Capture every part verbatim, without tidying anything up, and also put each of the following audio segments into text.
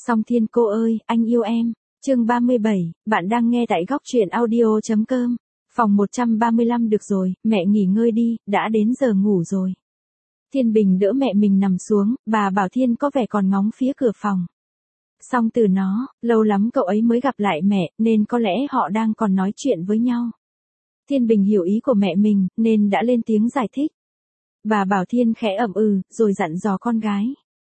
Song Thiên cô ơi, anh yêu em. Chương ba mươi bảy, bạn đang nghe tại góc truyện audio chấm com. Phòng một trăm ba mươi lăm được rồi, mẹ nghỉ ngơi đi, đã đến giờ ngủ rồi. Thiên Bình đỡ mẹ mình nằm xuống, bà bảo Thiên có vẻ còn ngóng phía cửa phòng. Song Từ nó, lâu lắm cậu ấy mới gặp lại mẹ, nên có lẽ họ đang còn nói chuyện với nhau. Thiên Bình hiểu ý của mẹ mình, nên đã lên tiếng giải thích. Bà bảo Thiên khẽ ậm ừ, rồi dặn dò con gái.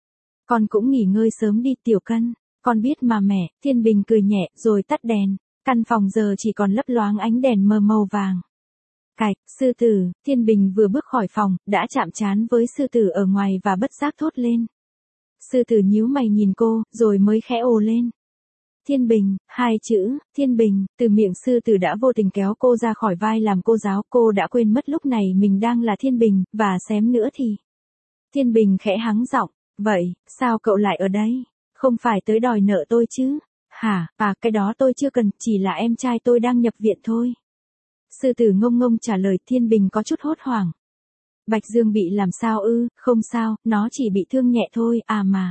Con cũng nghỉ ngơi sớm đi Tiểu Cân, con biết mà mẹ. Thiên Bình cười nhẹ, rồi tắt đèn. Căn phòng giờ chỉ còn lấp loáng ánh đèn mờ màu vàng. Cạch, sư tử. Thiên Bình vừa bước khỏi phòng, đã chạm trán với sư tử ở ngoài và bất giác thốt lên. Sư tử nhíu mày nhìn cô, rồi mới khẽ ồ lên. Thiên Bình, hai chữ, Thiên Bình, từ miệng sư tử đã vô tình kéo cô ra khỏi vai làm cô giáo. Cô đã quên mất lúc này mình đang là Thiên Bình, và xém nữa thì. Thiên Bình khẽ hắng giọng, vậy, sao cậu lại ở đây? Không phải tới đòi nợ tôi chứ? Hả, à cái đó tôi chưa cần, chỉ là em trai tôi đang nhập viện thôi. Sư tử ngông ngông trả lời. Thiên Bình có chút hốt hoảng. Bạch Dương bị làm sao ư? Không sao, nó chỉ bị thương nhẹ thôi, à mà.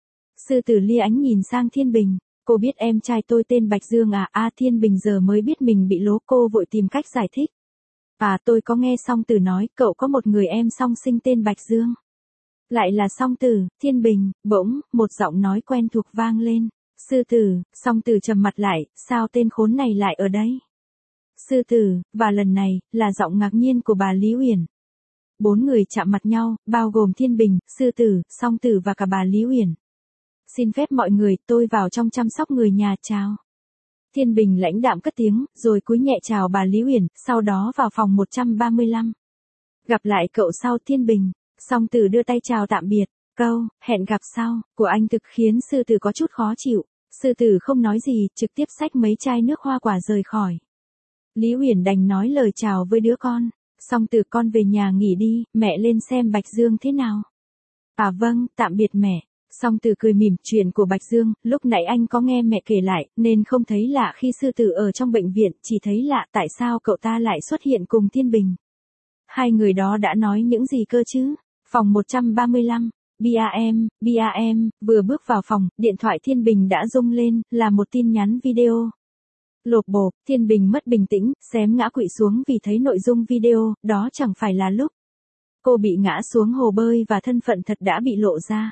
Sư tử lia ánh nhìn sang Thiên Bình. Cô biết em trai tôi tên Bạch Dương à? À Thiên Bình giờ mới biết mình bị lố, cô vội tìm cách giải thích. À tôi có nghe Song Tử nói cậu có một người em song sinh tên Bạch Dương. Lại là Song Tử. Thiên Bình, bỗng, một giọng nói quen thuộc vang lên. Sư tử. Song Tử trầm mặt lại, sao tên khốn này lại ở đây? Sư tử, và lần này, là giọng ngạc nhiên của bà Lý Uyển. Bốn người chạm mặt nhau, bao gồm Thiên Bình, sư tử, Song Tử và cả bà Lý Uyển. Xin phép mọi người, tôi vào trong chăm sóc người nhà, chào. Thiên Bình lãnh đạm cất tiếng, rồi cúi nhẹ chào bà Lý Uyển, sau đó vào phòng một trăm ba mươi lăm. Gặp lại cậu sau. Thiên Bình. Song Tử đưa tay chào tạm biệt. Câu, hẹn gặp sau, của anh thực khiến sư tử có chút khó chịu. Sư tử không nói gì, trực tiếp xách mấy chai nước hoa quả rời khỏi. Lý Uyển đành nói lời chào với đứa con. Song Tử, con về nhà nghỉ đi, mẹ lên xem Bạch Dương thế nào. À vâng, tạm biệt mẹ. Song Tử cười mỉm. Chuyện của Bạch Dương, lúc nãy anh có nghe mẹ kể lại, nên không thấy lạ khi sư tử ở trong bệnh viện, chỉ thấy lạ tại sao cậu ta lại xuất hiện cùng Thiên Bình. Hai người đó đã nói những gì cơ chứ? Phòng một trăm ba mươi lăm. bê a em, bê a em, vừa bước vào phòng, điện thoại Thiên Bình đã rung lên, là một tin nhắn video. Lộp bộp, Thiên Bình mất bình tĩnh, xém ngã quỵ xuống vì thấy nội dung video, đó chẳng phải là lúc cô bị ngã xuống hồ bơi và thân phận thật đã bị lộ ra.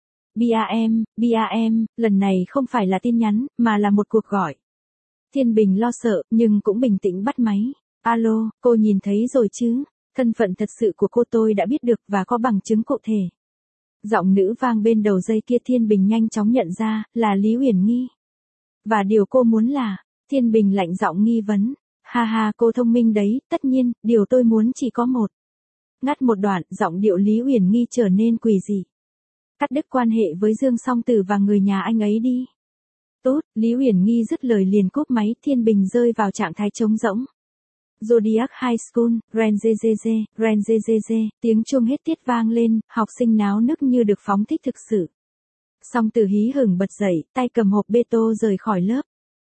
bê a em, bê a em, lần này không phải là tin nhắn, mà là một cuộc gọi. Thiên Bình lo sợ, nhưng cũng bình tĩnh bắt máy. Alo, cô nhìn thấy rồi chứ? Thân phận thật sự của cô tôi đã biết được và có bằng chứng cụ thể. Giọng nữ vang bên đầu dây kia. Thiên Bình nhanh chóng nhận ra, là Lý Uyển Nghi. Và điều cô muốn là, Thiên Bình lạnh giọng nghi vấn. Ha ha, cô thông minh đấy, tất nhiên, điều tôi muốn chỉ có một. Ngắt một đoạn, giọng điệu Lý Uyển Nghi trở nên quỷ dị. Cắt đứt quan hệ với Dương Song Tử và người nhà anh ấy đi. Tốt, Lý Uyển Nghi dứt lời liền cúp máy. Thiên Bình rơi vào trạng thái trống rỗng. Zodiac High School, Renzezeze, Renzezeze, tiếng chuông hết tiết vang lên, học sinh náo nức như được phóng thích thực sự. Song Tử hí hửng bật dậy, tay cầm hộp bê tô rời khỏi lớp.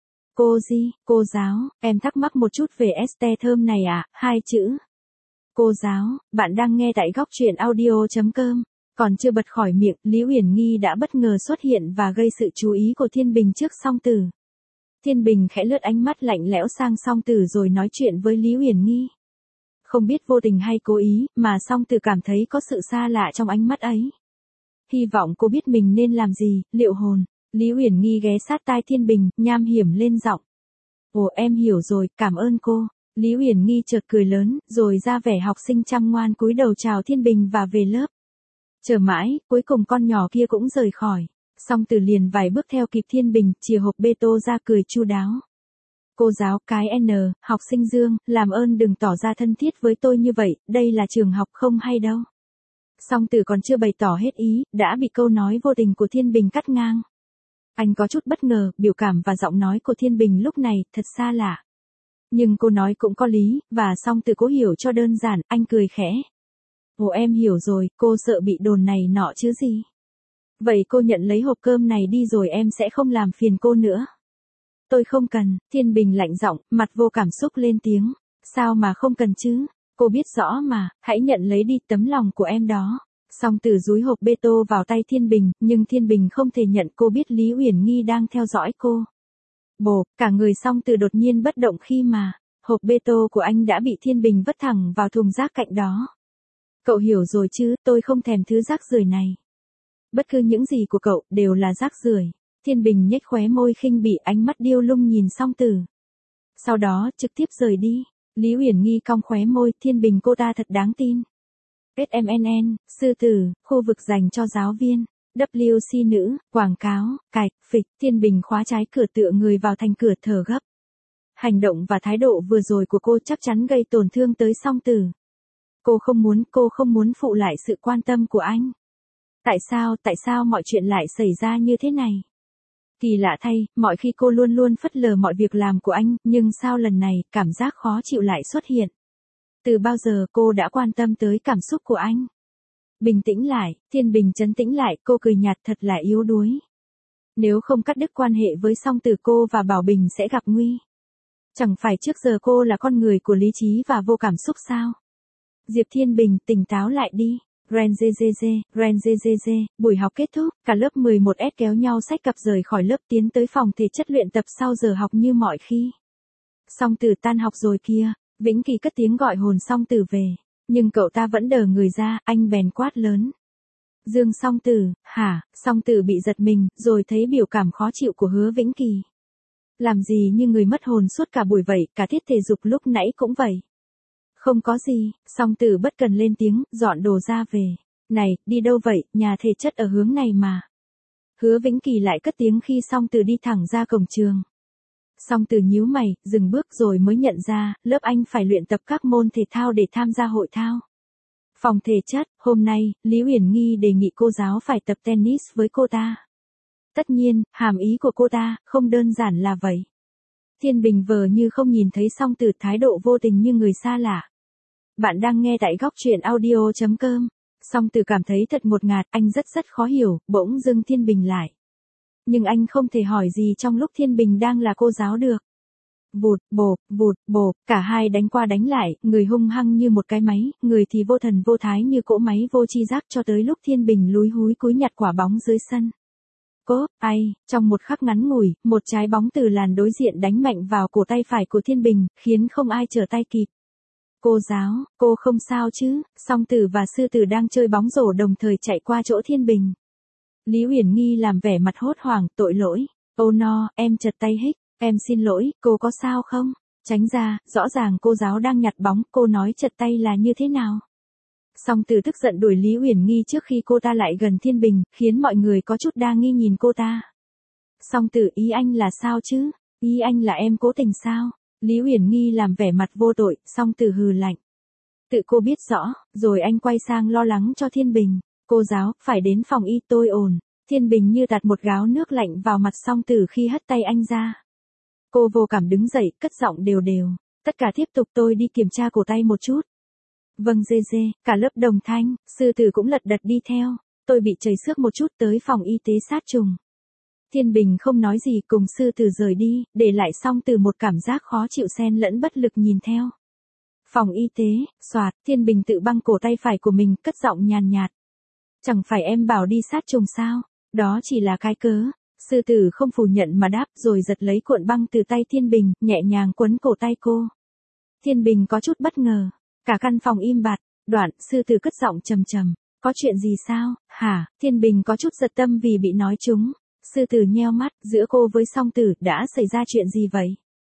Cô Di, cô giáo, em thắc mắc một chút về este thơm này à? Hai chữ. Cô giáo, bạn đang nghe tại góc truyện audio chấm com. Còn chưa bật khỏi miệng, Lý Uyển Nghi đã bất ngờ xuất hiện và gây sự chú ý của Thiên Bình trước Song Tử. Thiên Bình khẽ lướt ánh mắt lạnh lẽo sang Song Tử rồi nói chuyện với Lý Uyển Nghi. Không biết vô tình hay cố ý, mà Song Tử cảm thấy có sự xa lạ trong ánh mắt ấy. Hy vọng cô biết mình nên làm gì, liệu hồn. Lý Uyển Nghi ghé sát tai Thiên Bình, nham hiểm lên giọng. Ồ em hiểu rồi, cảm ơn cô. Lý Uyển Nghi chợt cười lớn, rồi ra vẻ học sinh chăm ngoan cúi đầu chào Thiên Bình và về lớp. Chờ mãi, cuối cùng con nhỏ kia cũng rời khỏi. Song Tử liền vài bước theo kịp Thiên Bình, chìa hộp bê tô ra cười chu đáo. Cô giáo, cái N, học sinh Dương, làm ơn đừng tỏ ra thân thiết với tôi như vậy, đây là trường học không hay đâu. Song Tử còn chưa bày tỏ hết ý, đã bị câu nói vô tình của Thiên Bình cắt ngang. Anh có chút bất ngờ, biểu cảm và giọng nói của Thiên Bình lúc này thật xa lạ. Nhưng cô nói cũng có lý, và Song Tử cố hiểu cho đơn giản, anh cười khẽ. Ồ em hiểu rồi, cô sợ bị đồn này nọ chứ gì. Vậy cô nhận lấy hộp cơm này đi rồi em sẽ không làm phiền cô nữa. Tôi không cần. Thiên Bình lạnh giọng, mặt vô cảm xúc lên tiếng. Sao mà không cần chứ? Cô biết rõ mà, hãy nhận lấy đi, tấm lòng của em đó. Song Tử dúi hộp bê tô vào tay Thiên Bình, nhưng Thiên Bình không thể nhận, cô biết Lý Uyển Nghi đang theo dõi cô. Bộp, cả người Song Tử đột nhiên bất động khi mà, hộp bê tô của anh đã bị Thiên Bình vứt thẳng vào thùng rác cạnh đó. Cậu hiểu rồi chứ, tôi không thèm thứ rác rưởi này. Bất cứ những gì của cậu, đều là rác rưởi. Thiên Bình nhếch khóe môi khinh bỉ, ánh mắt điêu lung nhìn Song Tử. Sau đó, trực tiếp rời đi. Lý Uyển Nghi cong khóe môi, Thiên Bình cô ta thật đáng tin. ét em en en, sư tử, khu vực dành cho giáo viên. vê kép xê nữ, quảng cáo, cạch, phịch, Thiên Bình khóa trái cửa tựa người vào thành cửa thở gấp. Hành động và thái độ vừa rồi của cô chắc chắn gây tổn thương tới Song Tử. Cô không muốn, cô không muốn phụ lại sự quan tâm của anh. Tại sao, tại sao mọi chuyện lại xảy ra như thế này? Kỳ lạ thay, mọi khi cô luôn luôn phớt lờ mọi việc làm của anh, nhưng sao lần này, cảm giác khó chịu lại xuất hiện? Từ bao giờ cô đã quan tâm tới cảm xúc của anh? Bình tĩnh lại, Thiên Bình trấn tĩnh lại, cô cười nhạt thật là yếu đuối. Nếu không cắt đứt quan hệ với Song Tử, cô và Bảo Bình sẽ gặp nguy. Chẳng phải trước giờ cô là con người của lý trí và vô cảm xúc sao? Diệp Thiên Bình, tỉnh táo lại đi. Ren dê dê dê, ren dê dê dê, buổi học kết thúc, cả lớp mười một S kéo nhau xách cặp rời khỏi lớp tiến tới phòng thể chất luyện tập sau giờ học như mọi khi. Song Tử tan học rồi kia, Vĩnh Kỳ cất tiếng gọi hồn Song Tử về, nhưng cậu ta vẫn đờ người ra, anh bèn quát lớn. Dương Song Tử, hả? Song Tử bị giật mình, rồi thấy biểu cảm khó chịu của Hứa Vĩnh Kỳ. Làm gì như người mất hồn suốt cả buổi vậy, cả tiết thể dục lúc nãy cũng vậy. Không có gì, Song Tử bất cần lên tiếng, dọn đồ ra về. Này, đi đâu vậy, nhà thể chất ở hướng này mà. Hứa Vĩnh Kỳ lại cất tiếng khi Song Tử đi thẳng ra cổng trường. Song Tử nhíu mày, dừng bước rồi mới nhận ra, lớp anh phải luyện tập các môn thể thao để tham gia hội thao. Phòng thể chất, hôm nay, Lý Uyển Nghi đề nghị cô giáo phải tập tennis với cô ta. Tất nhiên, hàm ý của cô ta, không đơn giản là vậy. Thiên Bình vờ như không nhìn thấy Song Tử thái độ vô tình như người xa lạ. Bạn đang nghe tại góc truyện audio chấm com. Song Tử cảm thấy thật ngột ngạt, anh rất rất khó hiểu, bỗng dưng Thiên Bình lại. Nhưng anh không thể hỏi gì trong lúc Thiên Bình đang là cô giáo được. Vụt, bộp, vụt, bộp, cả hai đánh qua đánh lại, người hung hăng như một cái máy, người thì vô thần vô thái như cỗ máy vô tri giác cho tới lúc Thiên Bình lúi húi cúi nhặt quả bóng dưới sân. Cốp, ai, trong một khắc ngắn ngủi, một trái bóng từ làn đối diện đánh mạnh vào cổ tay phải của Thiên Bình, khiến không ai trở tay kịp. Cô giáo, cô không sao chứ? Song Tử và Sư Tử đang chơi bóng rổ đồng thời chạy qua chỗ Thiên Bình. Lý Uyển Nghi làm vẻ mặt hốt hoảng, tội lỗi. Ô no, em chật tay hích, em xin lỗi, cô có sao không? Tránh ra, rõ ràng cô giáo đang nhặt bóng, cô nói chật tay là như thế nào? Song Tử tức giận đuổi Lý Uyển Nghi trước khi cô ta lại gần Thiên Bình, khiến mọi người có chút đa nghi nhìn cô ta. Song Tử, ý anh là sao chứ? Ý anh là em cố tình sao? Lý Uyển Nghi làm vẻ mặt vô tội, Song Tử hừ lạnh. Tự cô biết rõ, rồi anh quay sang lo lắng cho Thiên Bình. Cô giáo, phải đến phòng y tôi ổn. Thiên Bình như tạt một gáo nước lạnh vào mặt Song Tử khi hất tay anh ra. Cô vô cảm đứng dậy, cất giọng đều đều. Tất cả tiếp tục, tôi đi kiểm tra cổ tay một chút. Vâng dê dê, cả lớp đồng thanh, Sư Tử cũng lật đật đi theo. Tôi bị chảy xước một chút, tới phòng y tế sát trùng. Thiên Bình không nói gì, cùng Sư Tử rời đi, để lại Song Tử một cảm giác khó chịu xen lẫn bất lực nhìn theo. Phòng y tế, soạt, Thiên Bình tự băng cổ tay phải của mình, cất giọng nhàn nhạt. Chẳng phải em bảo đi sát trùng sao? Đó chỉ là cái cớ. Sư Tử không phủ nhận mà đáp, rồi giật lấy cuộn băng từ tay Thiên Bình, nhẹ nhàng quấn cổ tay cô. Thiên Bình có chút bất ngờ. Cả căn phòng im bặt. Đoạn, Sư Tử cất giọng trầm trầm. Có chuyện gì sao? Hả? Thiên Bình có chút giật tâm vì bị nói trúng. Sư Tử nheo mắt, giữa cô với Song Tử đã xảy ra chuyện gì vậy?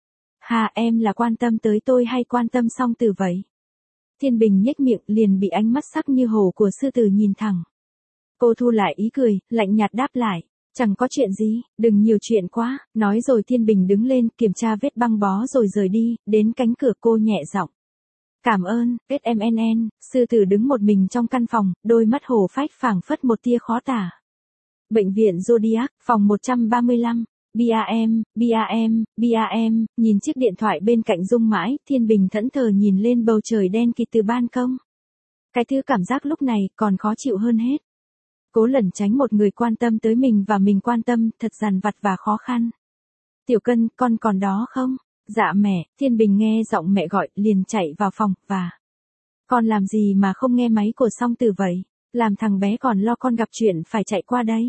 Hà, em là quan tâm tới tôi hay quan tâm Song Tử vậy? Thiên Bình nhếch miệng, liền bị ánh mắt sắc như hồ của Sư Tử nhìn thẳng. Cô thu lại ý cười, lạnh nhạt đáp lại. Chẳng có chuyện gì, đừng nhiều chuyện quá. Nói rồi Thiên Bình đứng lên, kiểm tra vết băng bó rồi rời đi, đến cánh cửa cô nhẹ giọng. Cảm ơn, ét em en en. Sư Tử đứng một mình trong căn phòng, đôi mắt hổ phách phảng phất một tia khó tả. Bệnh viện Zodiac, phòng một trăm ba mươi lăm. bê a em, bê a em, bê a em, nhìn chiếc điện thoại bên cạnh rung mãi, Thiên Bình thẫn thờ nhìn lên bầu trời đen kịt từ ban công. Cái thứ cảm giác lúc này còn khó chịu hơn hết. Cố lẩn tránh một người quan tâm tới mình và mình quan tâm, thật dằn vặt và khó khăn. Tiểu Cân, con còn đó không? Dạ mẹ, Thiên Bình nghe giọng mẹ gọi, liền chạy vào phòng, và... Con làm gì mà không nghe máy của Song Tử vậy? Làm thằng bé còn lo con gặp chuyện phải chạy qua đây.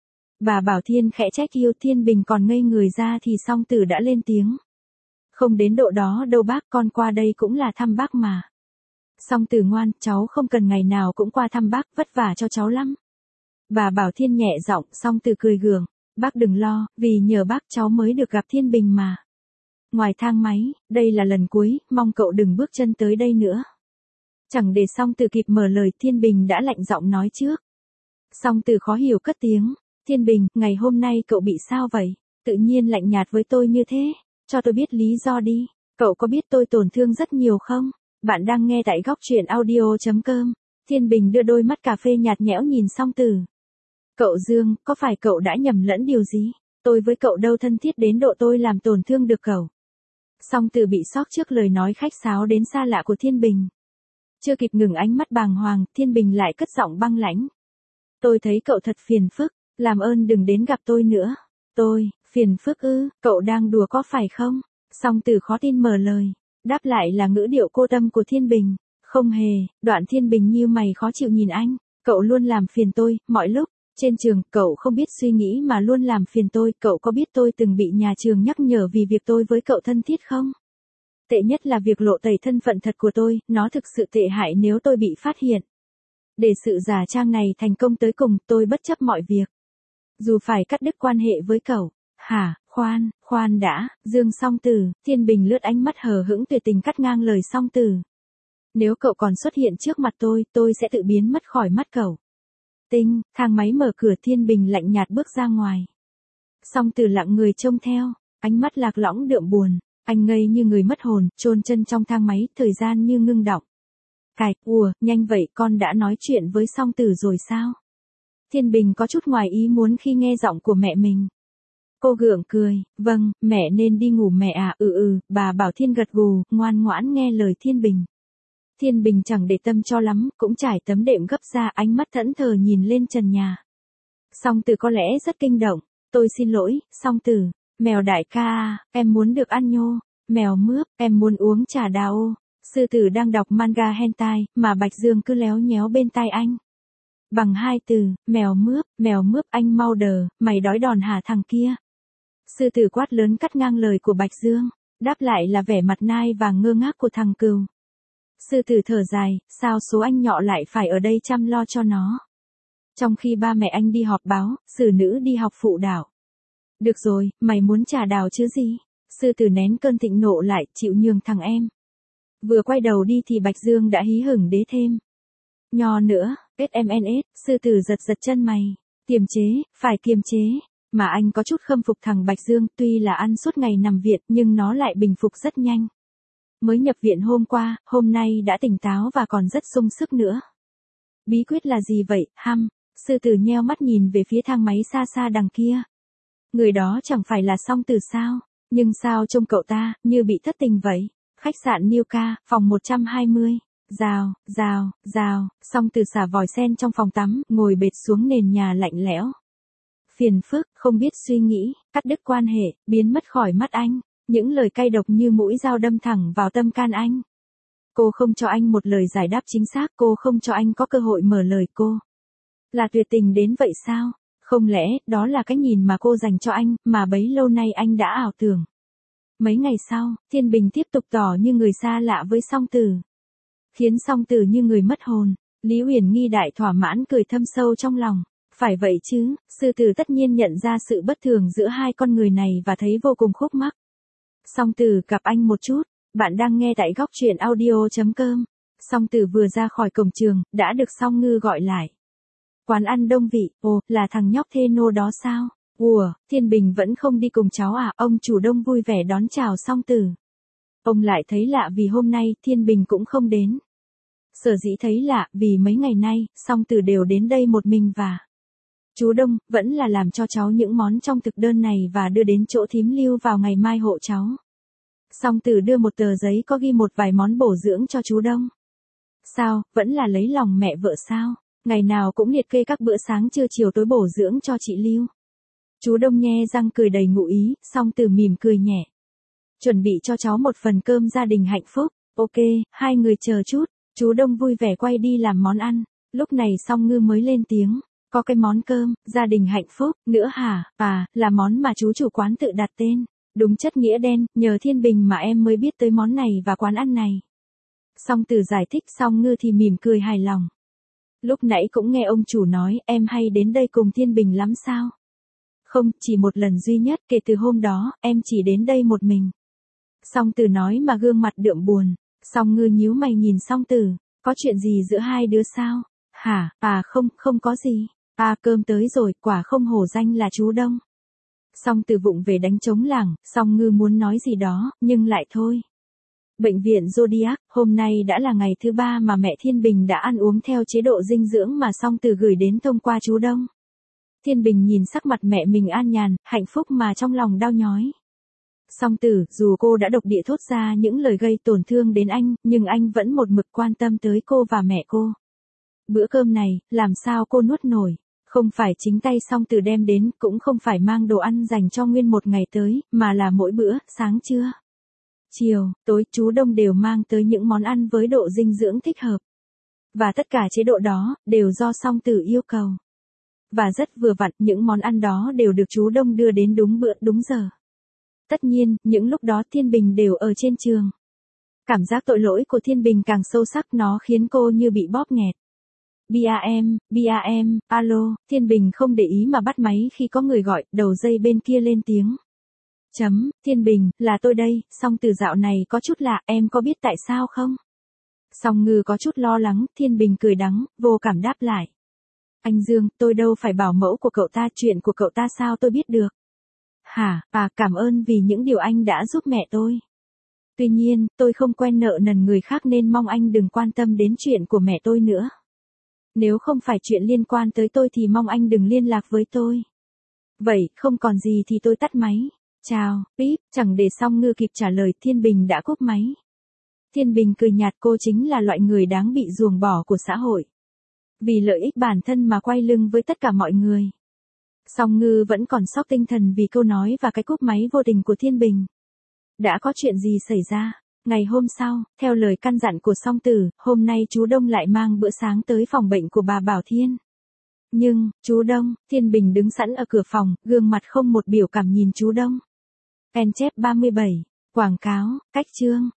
Bà Bảo Thiên khẽ trách yêu. Thiên Bình còn ngây người ra thì Song Tử đã lên tiếng. Không đến độ đó đâu bác, con qua đây cũng là thăm bác mà. Song Tử ngoan, cháu không cần ngày nào cũng qua thăm bác, vất vả cho cháu lắm. Bà Bảo Thiên nhẹ giọng. Song Tử cười gượng. Bác đừng lo, vì nhờ bác cháu mới được gặp Thiên Bình mà. Ngoài thang máy, đây là lần cuối, mong cậu đừng bước chân tới đây nữa. Chẳng để Song Tử kịp mở lời, Thiên Bình đã lạnh giọng nói trước. Song Tử khó hiểu cất tiếng. Thiên Bình, ngày hôm nay cậu bị sao vậy? Tự nhiên lạnh nhạt với tôi như thế. Cho tôi biết lý do đi. Cậu có biết tôi tổn thương rất nhiều không? Bạn đang nghe tại góc truyện audio.com. Thiên Bình đưa đôi mắt cà phê nhạt nhẽo nhìn Song Tử. Cậu Dương, có phải cậu đã nhầm lẫn điều gì? Tôi với cậu đâu thân thiết đến độ tôi làm tổn thương được cậu. Song Tử bị sốc trước lời nói khách sáo đến xa lạ của Thiên Bình. Chưa kịp ngừng ánh mắt bàng hoàng, Thiên Bình lại cất giọng băng lãnh. Tôi thấy cậu thật phiền phức, làm ơn đừng đến gặp tôi nữa. Tôi, phiền phức ư, cậu đang đùa có phải không? Song Tử khó tin mở lời, đáp lại là ngữ điệu cô tâm của Thiên Bình. Không hề. Đoạn Thiên Bình nhíu mày khó chịu nhìn anh. Cậu luôn làm phiền tôi, mọi lúc. Trên trường, cậu không biết suy nghĩ mà luôn làm phiền tôi. Cậu có biết tôi từng bị nhà trường nhắc nhở vì việc tôi với cậu thân thiết không? Tệ nhất là việc lộ tẩy thân phận thật của tôi, nó thực sự tệ hại nếu tôi bị phát hiện. Để sự giả trang này thành công tới cùng, tôi bất chấp mọi việc. Dù phải cắt đứt quan hệ với cậu. Hả, khoan, khoan đã, Dương Song Tử. Thiên Bình lướt ánh mắt hờ hững tuyệt tình cắt ngang lời Song Tử. Nếu cậu còn xuất hiện trước mặt tôi, tôi sẽ tự biến mất khỏi mắt cậu. Tinh, thang máy mở cửa, Thiên Bình lạnh nhạt bước ra ngoài. Song Tử lặng người trông theo, ánh mắt lạc lõng đượm buồn. Anh ngây như người mất hồn, chôn chân trong thang máy, thời gian như ngưng đọng. Cạch, ùa, nhanh vậy, con đã nói chuyện với Song Tử rồi sao? Thiên Bình có chút ngoài ý muốn khi nghe giọng của mẹ mình. Cô gượng cười, vâng, mẹ nên đi ngủ mẹ à, ừ ừ, bà Bảo Thiên gật gù, ngoan ngoãn nghe lời Thiên Bình. Thiên Bình chẳng để tâm cho lắm, cũng trải tấm đệm gấp ra, ánh mắt thẫn thờ nhìn lên trần nhà. Song Tử có lẽ rất kinh động. Tôi xin lỗi, Song Tử. Mèo đại ca à, em muốn được ăn nhô. Mèo mướp, em muốn uống trà đào. Sư tử đang đọc manga hentai, mà Bạch Dương cứ léo nhéo bên tai anh. Bằng hai từ, mèo mướp, mèo mướp, anh mau đờ, mày đói đòn hả thằng kia. Sư tử quát lớn cắt ngang lời của Bạch Dương, đáp lại là vẻ mặt nai và ngơ ngác của thằng cừu. Sư tử thở dài, sao số anh nhọ lại phải ở đây chăm lo cho nó. Trong khi ba mẹ anh đi họp báo, xử nữ đi học phụ đạo. Được rồi, mày muốn trà đào chứ gì? Sư tử nén cơn thịnh nộ lại, chịu nhường thằng em. Vừa quay đầu đi thì Bạch Dương đã hí hửng đế thêm. Nho nữa, ét em en ét, sư tử giật giật chân mày. Kiềm chế, phải kiềm chế. Mà anh có chút khâm phục thằng Bạch Dương, tuy là ăn suốt ngày nằm viện nhưng nó lại bình phục rất nhanh. Mới nhập viện hôm qua, hôm nay đã tỉnh táo và còn rất sung sức nữa. Bí quyết là gì vậy, hăm? Sư tử nheo mắt nhìn về phía thang máy xa xa đằng kia. Người đó chẳng phải là Song Tử sao? Nhưng sao trông cậu ta, như bị thất tình vậy? Khách sạn New Ca, phòng một trăm hai mươi. Rào, rào, rào, Song Tử xả vòi sen trong phòng tắm, ngồi bệt xuống nền nhà lạnh lẽo. Phiền phức, không biết suy nghĩ, cắt đứt quan hệ, biến mất khỏi mắt anh. Những lời cay độc như mũi dao đâm thẳng vào tâm can anh. Cô không cho anh một lời giải đáp chính xác, cô không cho anh có cơ hội mở lời cô. Là tuyệt tình đến vậy sao? Không lẽ, đó là cái nhìn mà cô dành cho anh, mà bấy lâu nay anh đã ảo tưởng. Mấy ngày sau, Thiên Bình tiếp tục tỏ như người xa lạ với Song Tử. Khiến Song Tử như người mất hồn. Lý Uyển Nghi đại thỏa mãn cười thâm sâu trong lòng. Phải vậy chứ, sư tử tất nhiên nhận ra sự bất thường giữa hai con người này và thấy vô cùng khúc mắc. Song Tử gặp anh một chút, bạn đang nghe tại góc truyện audio.com. Song Tử vừa ra khỏi cổng trường, đã được Song Ngư gọi lại. Quán ăn đông vị, ồ, là thằng nhóc thê nô đó sao? Ủa, Thiên Bình vẫn không đi cùng cháu à? Ông chủ đông vui vẻ đón chào Song Tử. Ông lại thấy lạ vì hôm nay Thiên Bình cũng không đến. Sở dĩ thấy lạ vì mấy ngày nay, Song Tử đều đến đây một mình và... Chú Đông, vẫn là làm cho cháu những món trong thực đơn này và đưa đến chỗ thím Lưu vào ngày mai hộ cháu. Song Tử đưa một tờ giấy có ghi một vài món bổ dưỡng cho chú Đông. Sao, vẫn là lấy lòng mẹ vợ sao? Ngày nào cũng liệt kê các bữa sáng trưa chiều tối bổ dưỡng cho chị Lưu. Chú Đông nhe răng cười đầy ngụ ý, Song Tử mỉm cười nhẹ. Chuẩn bị cho cháu một phần cơm gia đình hạnh phúc. Ok, hai người chờ chút. Chú Đông vui vẻ quay đi làm món ăn. Lúc này Song Ngư mới lên tiếng, có cái món cơm, gia đình hạnh phúc, nữa hả, à, là món mà chú chủ quán tự đặt tên. Đúng chất nghĩa đen, nhờ Thiên Bình mà em mới biết tới món này và quán ăn này. Song Tử giải thích, Song Ngư thì mỉm cười hài lòng. Lúc nãy cũng nghe ông chủ nói, em hay đến đây cùng Thiên Bình lắm sao? Không, chỉ một lần duy nhất, kể từ hôm đó, em chỉ đến đây một mình. Song Tử nói mà gương mặt đượm buồn. Song Ngư nhíu mày nhìn Song Tử, có chuyện gì giữa hai đứa sao? Hả, à không, không có gì. À cơm tới rồi, quả không hổ danh là chú Đông. Song Tử vụng về đánh trống lảng, Song Ngư muốn nói gì đó, nhưng lại thôi. Bệnh viện Zodiac, hôm nay đã là ngày thứ ba mà mẹ Thiên Bình đã ăn uống theo chế độ dinh dưỡng mà Song Tử gửi đến thông qua chú Đông. Thiên Bình nhìn sắc mặt mẹ mình an nhàn, hạnh phúc mà trong lòng đau nhói. Song Tử, dù cô đã độc địa thốt ra những lời gây tổn thương đến anh, nhưng anh vẫn một mực quan tâm tới cô và mẹ cô. Bữa cơm này, làm sao cô nuốt nổi? Không phải chính tay Song Tử đem đến, cũng không phải mang đồ ăn dành cho nguyên một ngày tới, mà là mỗi bữa, sáng trưa, chiều, tối, chú Đông đều mang tới những món ăn với độ dinh dưỡng thích hợp. Và tất cả chế độ đó, đều do Song Tử yêu cầu. Và rất vừa vặn, những món ăn đó đều được chú Đông đưa đến đúng bữa, đúng giờ. Tất nhiên, những lúc đó Thiên Bình đều ở trên trường. Cảm giác tội lỗi của Thiên Bình càng sâu sắc, nó khiến cô như bị bóp nghẹt. Bia em, bia em, alo, Thiên Bình không để ý mà bắt máy khi có người gọi, đầu dây bên kia lên tiếng. Chấm, Thiên Bình, là tôi đây, Song Tử dạo này có chút lạ, em có biết tại sao không? Song Ngư có chút lo lắng, Thiên Bình cười đắng, vô cảm đáp lại. Anh Dương, tôi đâu phải bảo mẫu của cậu ta, chuyện của cậu ta sao tôi biết được? Hả, à, cảm ơn vì những điều anh đã giúp mẹ tôi. Tuy nhiên, tôi không quen nợ nần người khác nên mong anh đừng quan tâm đến chuyện của mẹ tôi nữa. Nếu không phải chuyện liên quan tới tôi thì mong anh đừng liên lạc với tôi. Vậy, không còn gì thì tôi tắt máy. Chào, Pip, chẳng để Song Ngư kịp trả lời, Thiên Bình đã cúp máy. Thiên Bình cười nhạt, cô chính là loại người đáng bị ruồng bỏ của xã hội. Vì lợi ích bản thân mà quay lưng với tất cả mọi người. Song Ngư vẫn còn sốc tinh thần vì câu nói và cái cúp máy vô tình của Thiên Bình. Đã có chuyện gì xảy ra? Ngày hôm sau, theo lời căn dặn của Song Tử, hôm nay chú Đông lại mang bữa sáng tới phòng bệnh của bà Bảo Thiên. Nhưng, chú Đông, Thiên Bình đứng sẵn ở cửa phòng, gương mặt không một biểu cảm nhìn chú Đông. En chép ba mươi bảy, quảng cáo, cách chương.